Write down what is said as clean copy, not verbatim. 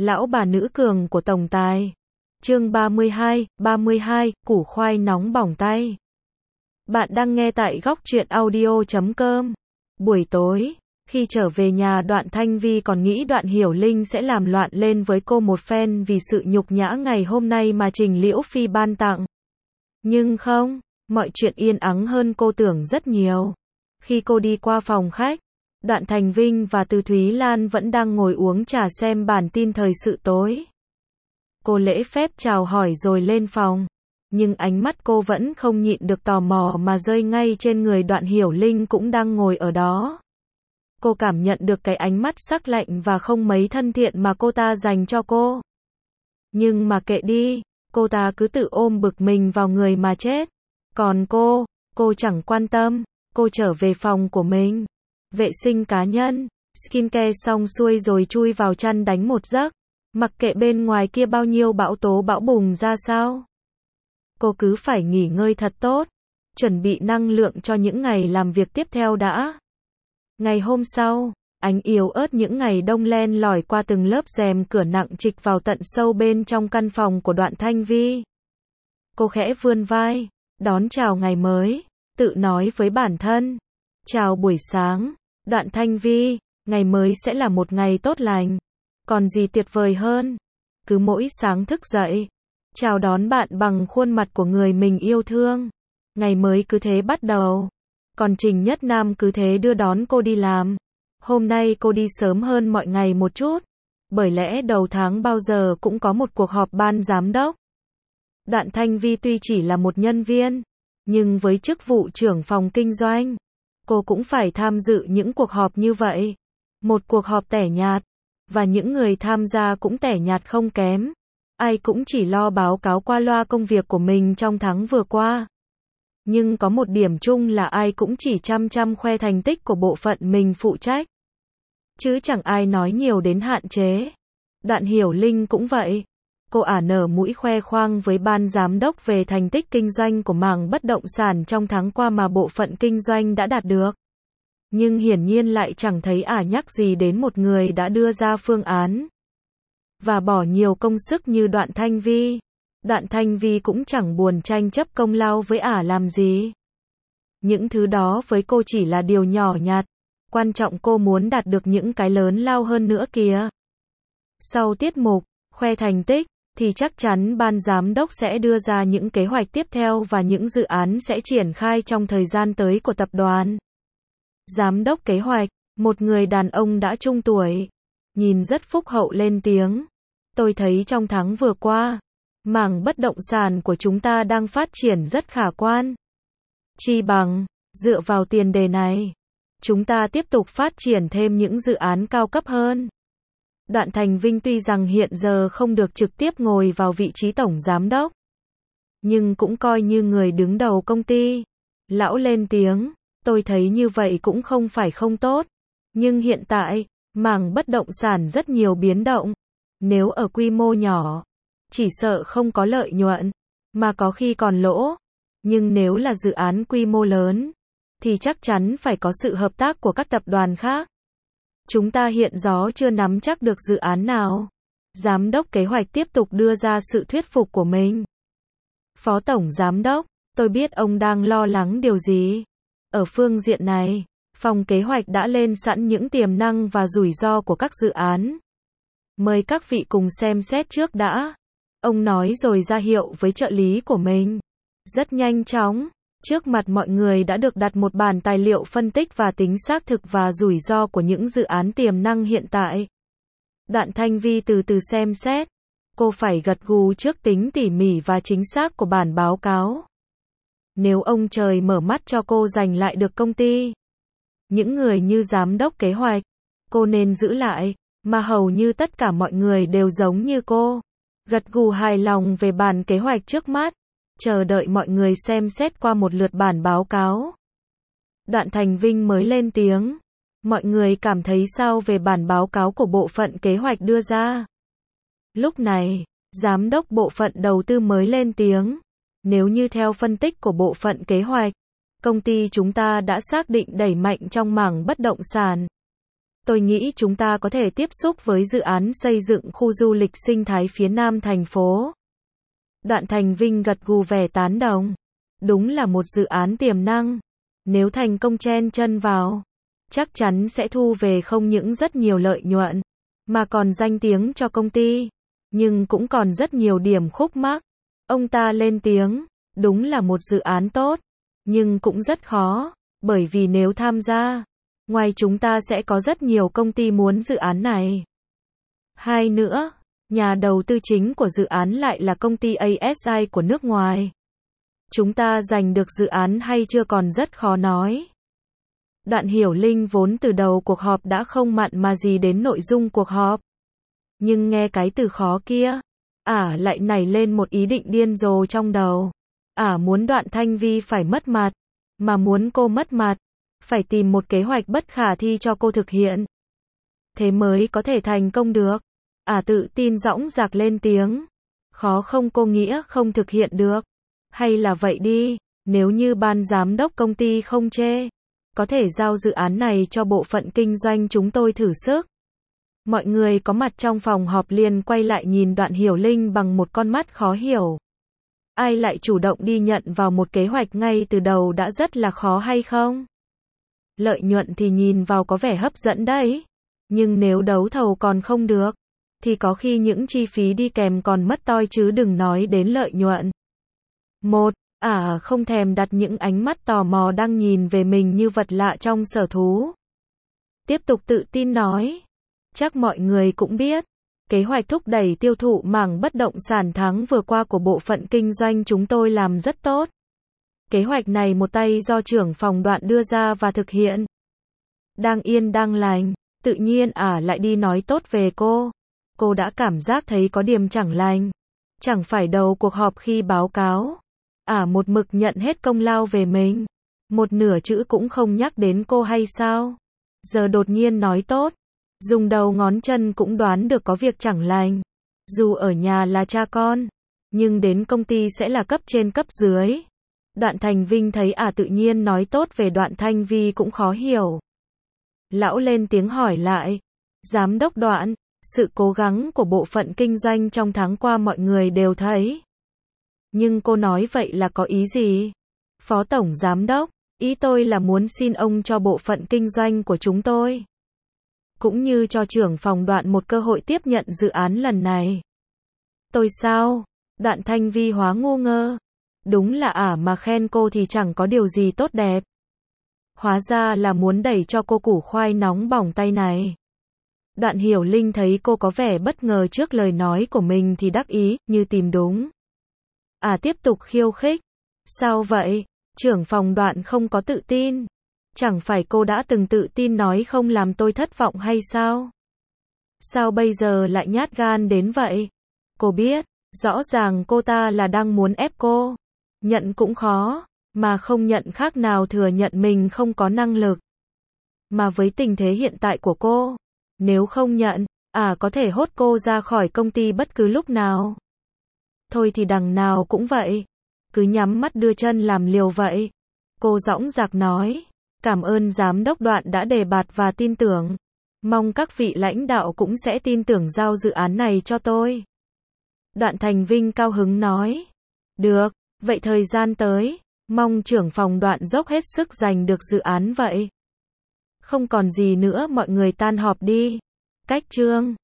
Lão bà nữ cường của tổng tài. Chương 32, củ khoai nóng bỏng tay. Bạn đang nghe tại góc truyện audio.com. Buổi tối, khi trở về nhà Đoạn Thanh Vi còn nghĩ Đoạn Hiểu Linh sẽ làm loạn lên với cô một phen vì sự nhục nhã ngày hôm nay mà Trình Liễu Phi ban tặng. Nhưng không, mọi chuyện yên ắng hơn cô tưởng rất nhiều. Khi cô đi qua phòng khách, Đoạn Thành Vinh và Từ Thúy Lan vẫn đang ngồi uống trà xem bản tin thời sự tối. Cô lễ phép chào hỏi rồi lên phòng, nhưng ánh mắt cô vẫn không nhịn được tò mò mà rơi ngay trên người Đoạn Hiểu Linh cũng đang ngồi ở đó. Cô cảm nhận được cái ánh mắt sắc lạnh và không mấy thân thiện mà cô ta dành cho cô. Nhưng mà kệ đi, cô ta cứ tự ôm bực mình vào người mà chết. Còn cô chẳng quan tâm, cô trở về phòng của mình. Vệ sinh cá nhân, skincare xong xuôi rồi chui vào chăn đánh một giấc. Mặc kệ bên ngoài kia bao nhiêu bão tố bão bùng ra sao. Cô cứ phải nghỉ ngơi thật tốt, chuẩn bị năng lượng cho những ngày làm việc tiếp theo đã. Ngày hôm sau, ánh yếu ớt những ngày đông len lỏi qua từng lớp rèm cửa nặng trịch vào tận sâu bên trong căn phòng của Đoạn Thanh Vi. Cô khẽ vươn vai, đón chào ngày mới, tự nói với bản thân. Chào buổi sáng, Đoạn Thanh Vi, ngày mới sẽ là một ngày tốt lành. Còn gì tuyệt vời hơn? Cứ mỗi sáng thức dậy, chào đón bạn bằng khuôn mặt của người mình yêu thương. Ngày mới cứ thế bắt đầu. Còn Trình Nhất Nam cứ thế đưa đón cô đi làm. Hôm nay cô đi sớm hơn mọi ngày một chút. Bởi lẽ đầu tháng bao giờ cũng có một cuộc họp ban giám đốc. Đoạn Thanh Vi tuy chỉ là một nhân viên, nhưng với chức vụ trưởng phòng kinh doanh, cô cũng phải tham dự những cuộc họp như vậy. Một cuộc họp tẻ nhạt. Và những người tham gia cũng tẻ nhạt không kém. Ai cũng chỉ lo báo cáo qua loa công việc của mình trong tháng vừa qua. Nhưng có một điểm chung là ai cũng chỉ chăm khoe thành tích của bộ phận mình phụ trách. Chứ chẳng ai nói nhiều đến hạn chế. Đoạn Hiểu Linh cũng vậy. Cô ả nở mũi khoe khoang với ban giám đốc về thành tích kinh doanh của mảng bất động sản trong tháng qua mà bộ phận kinh doanh đã đạt được. Nhưng hiển nhiên lại chẳng thấy ả nhắc gì đến một người đã đưa ra phương án và bỏ nhiều công sức như Đoạn Thanh Vi. Đoạn Thanh Vi cũng chẳng buồn tranh chấp công lao với ả làm gì. Những thứ đó với cô chỉ là điều nhỏ nhặt. Quan trọng cô muốn đạt được những cái lớn lao hơn nữa kìa. Sau tiết mục khoe thành tích thì chắc chắn ban giám đốc sẽ đưa ra những kế hoạch tiếp theo và những dự án sẽ triển khai trong thời gian tới của tập đoàn. Giám đốc kế hoạch, một người đàn ông đã trung tuổi, nhìn rất phúc hậu lên tiếng. Tôi thấy trong tháng vừa qua, mảng bất động sản của chúng ta đang phát triển rất khả quan. Chi bằng, dựa vào tiền đề này, chúng ta tiếp tục phát triển thêm những dự án cao cấp hơn. Đoạn Thành Vinh tuy rằng hiện giờ không được trực tiếp ngồi vào vị trí tổng giám đốc, nhưng cũng coi như người đứng đầu công ty. Lão lên tiếng. Tôi thấy như vậy cũng không phải không tốt. Nhưng hiện tại, mảng bất động sản rất nhiều biến động. Nếu ở quy mô nhỏ, chỉ sợ không có lợi nhuận, mà có khi còn lỗ. Nhưng nếu là dự án quy mô lớn, thì chắc chắn phải có sự hợp tác của các tập đoàn khác. Chúng ta hiện giờ chưa nắm chắc được dự án nào. Giám đốc kế hoạch tiếp tục đưa ra sự thuyết phục của mình. Phó tổng giám đốc, tôi biết ông đang lo lắng điều gì. Ở phương diện này, phòng kế hoạch đã lên sẵn những tiềm năng và rủi ro của các dự án. Mời các vị cùng xem xét trước đã. Ông nói rồi ra hiệu với trợ lý của mình. Rất nhanh chóng, trước mặt mọi người đã được đặt một bản tài liệu phân tích và tính xác thực và rủi ro của những dự án tiềm năng hiện tại. Đoạn Thanh Vi từ từ xem xét. Cô phải gật gù trước tính tỉ mỉ và chính xác của bản báo cáo. Nếu ông trời mở mắt cho cô giành lại được công ty, những người như giám đốc kế hoạch, cô nên giữ lại, mà hầu như tất cả mọi người đều giống như cô. Gật gù hài lòng về bản kế hoạch trước mắt, chờ đợi mọi người xem xét qua một lượt bản báo cáo. Đoạn Thành Vinh mới lên tiếng. Mọi người cảm thấy sao về bản báo cáo của bộ phận kế hoạch đưa ra? Lúc này, giám đốc bộ phận đầu tư mới lên tiếng. Nếu như theo phân tích của bộ phận kế hoạch, công ty chúng ta đã xác định đẩy mạnh trong mảng bất động sản. Tôi nghĩ chúng ta có thể tiếp xúc với dự án xây dựng khu du lịch sinh thái phía nam thành phố. Đoạn Thành Vinh gật gù vẻ tán đồng. Đúng là một dự án tiềm năng. Nếu thành công chen chân vào, chắc chắn sẽ thu về không những rất nhiều lợi nhuận, mà còn danh tiếng cho công ty. Nhưng cũng còn rất nhiều điểm khúc mắc. Ông ta lên tiếng, đúng là một dự án tốt, nhưng cũng rất khó, bởi vì nếu tham gia, ngoài chúng ta sẽ có rất nhiều công ty muốn dự án này. Hai nữa, nhà đầu tư chính của dự án lại là công ty ASI của nước ngoài. Chúng ta giành được dự án hay chưa còn rất khó nói. Đoạn Hiểu Linh vốn từ đầu cuộc họp đã không mặn mà gì đến nội dung cuộc họp. Nhưng nghe cái từ khó kia, lại nảy lên một ý định điên rồ trong đầu. Muốn Đoạn Thanh Vi phải mất mặt, mà muốn cô mất mặt, phải tìm một kế hoạch bất khả thi cho cô thực hiện. Thế mới có thể thành công được. Tự tin dõng dạc lên tiếng. Khó không cô nghĩa không thực hiện được. Hay là vậy đi, nếu như ban giám đốc công ty không chê, có thể giao dự án này cho bộ phận kinh doanh chúng tôi thử sức. Mọi người có mặt trong phòng họp liền quay lại nhìn Đoạn Hiểu Linh bằng một con mắt khó hiểu. Ai lại chủ động đi nhận vào một kế hoạch ngay từ đầu đã rất là khó hay không? Lợi nhuận thì nhìn vào có vẻ hấp dẫn đấy. Nhưng nếu đấu thầu còn không được, thì có khi những chi phí đi kèm còn mất toi chứ đừng nói đến lợi nhuận. Không thèm đặt những ánh mắt tò mò đang nhìn về mình như vật lạ trong sở thú. Tiếp tục tự tin nói. Chắc mọi người cũng biết, kế hoạch thúc đẩy tiêu thụ mảng bất động sản tháng vừa qua của bộ phận kinh doanh chúng tôi làm rất tốt. Kế hoạch này một tay do trưởng phòng Đoạn đưa ra và thực hiện. Đang yên đang lành, tự nhiên lại đi nói tốt về cô. Cô đã cảm giác thấy có điểm chẳng lành. Chẳng phải đầu cuộc họp khi báo cáo, một mực nhận hết công lao về mình. Một nửa chữ cũng không nhắc đến cô hay sao? Giờ đột nhiên nói tốt. Dùng đầu ngón chân cũng đoán được có việc chẳng lành. Dù ở nhà là cha con, nhưng đến công ty sẽ là cấp trên cấp dưới. Đoạn Thành Vinh thấy tự nhiên nói tốt về Đoạn Thanh Vi cũng khó hiểu. Lão lên tiếng hỏi lại. Giám đốc Đoạn, sự cố gắng của bộ phận kinh doanh trong tháng qua mọi người đều thấy. Nhưng cô nói vậy là có ý gì? Phó Tổng Giám đốc, ý tôi là muốn xin ông cho bộ phận kinh doanh của chúng tôi, cũng như cho trưởng phòng Đoạn một cơ hội tiếp nhận dự án lần này. Tôi sao? Đoạn Thanh Vi hóa ngu ngơ. Đúng là mà khen cô thì chẳng có điều gì tốt đẹp. Hóa ra là muốn đẩy cho cô củ khoai nóng bỏng tay này. Đoạn Hiểu Linh thấy cô có vẻ bất ngờ trước lời nói của mình thì đắc ý, như tìm đúng. Tiếp tục khiêu khích. Sao vậy? Trưởng phòng Đoạn không có tự tin. Chẳng phải cô đã từng tự tin nói không làm tôi thất vọng hay sao? Sao bây giờ lại nhát gan đến vậy? Cô biết, rõ ràng cô ta là đang muốn ép cô. Nhận cũng khó, mà không nhận khác nào thừa nhận mình không có năng lực. Mà với tình thế hiện tại của cô, nếu không nhận, có thể hốt cô ra khỏi công ty bất cứ lúc nào. Thôi thì đằng nào cũng vậy. Cứ nhắm mắt đưa chân làm liều vậy. Cô dõng dạc nói. Cảm ơn giám đốc Đoạn đã đề bạt và tin tưởng. Mong các vị lãnh đạo cũng sẽ tin tưởng giao dự án này cho tôi. Đoạn Thành Vinh cao hứng nói. Được, vậy thời gian tới, mong trưởng phòng Đoạn dốc hết sức giành được dự án vậy. Không còn gì nữa mọi người tan họp đi. Cách chương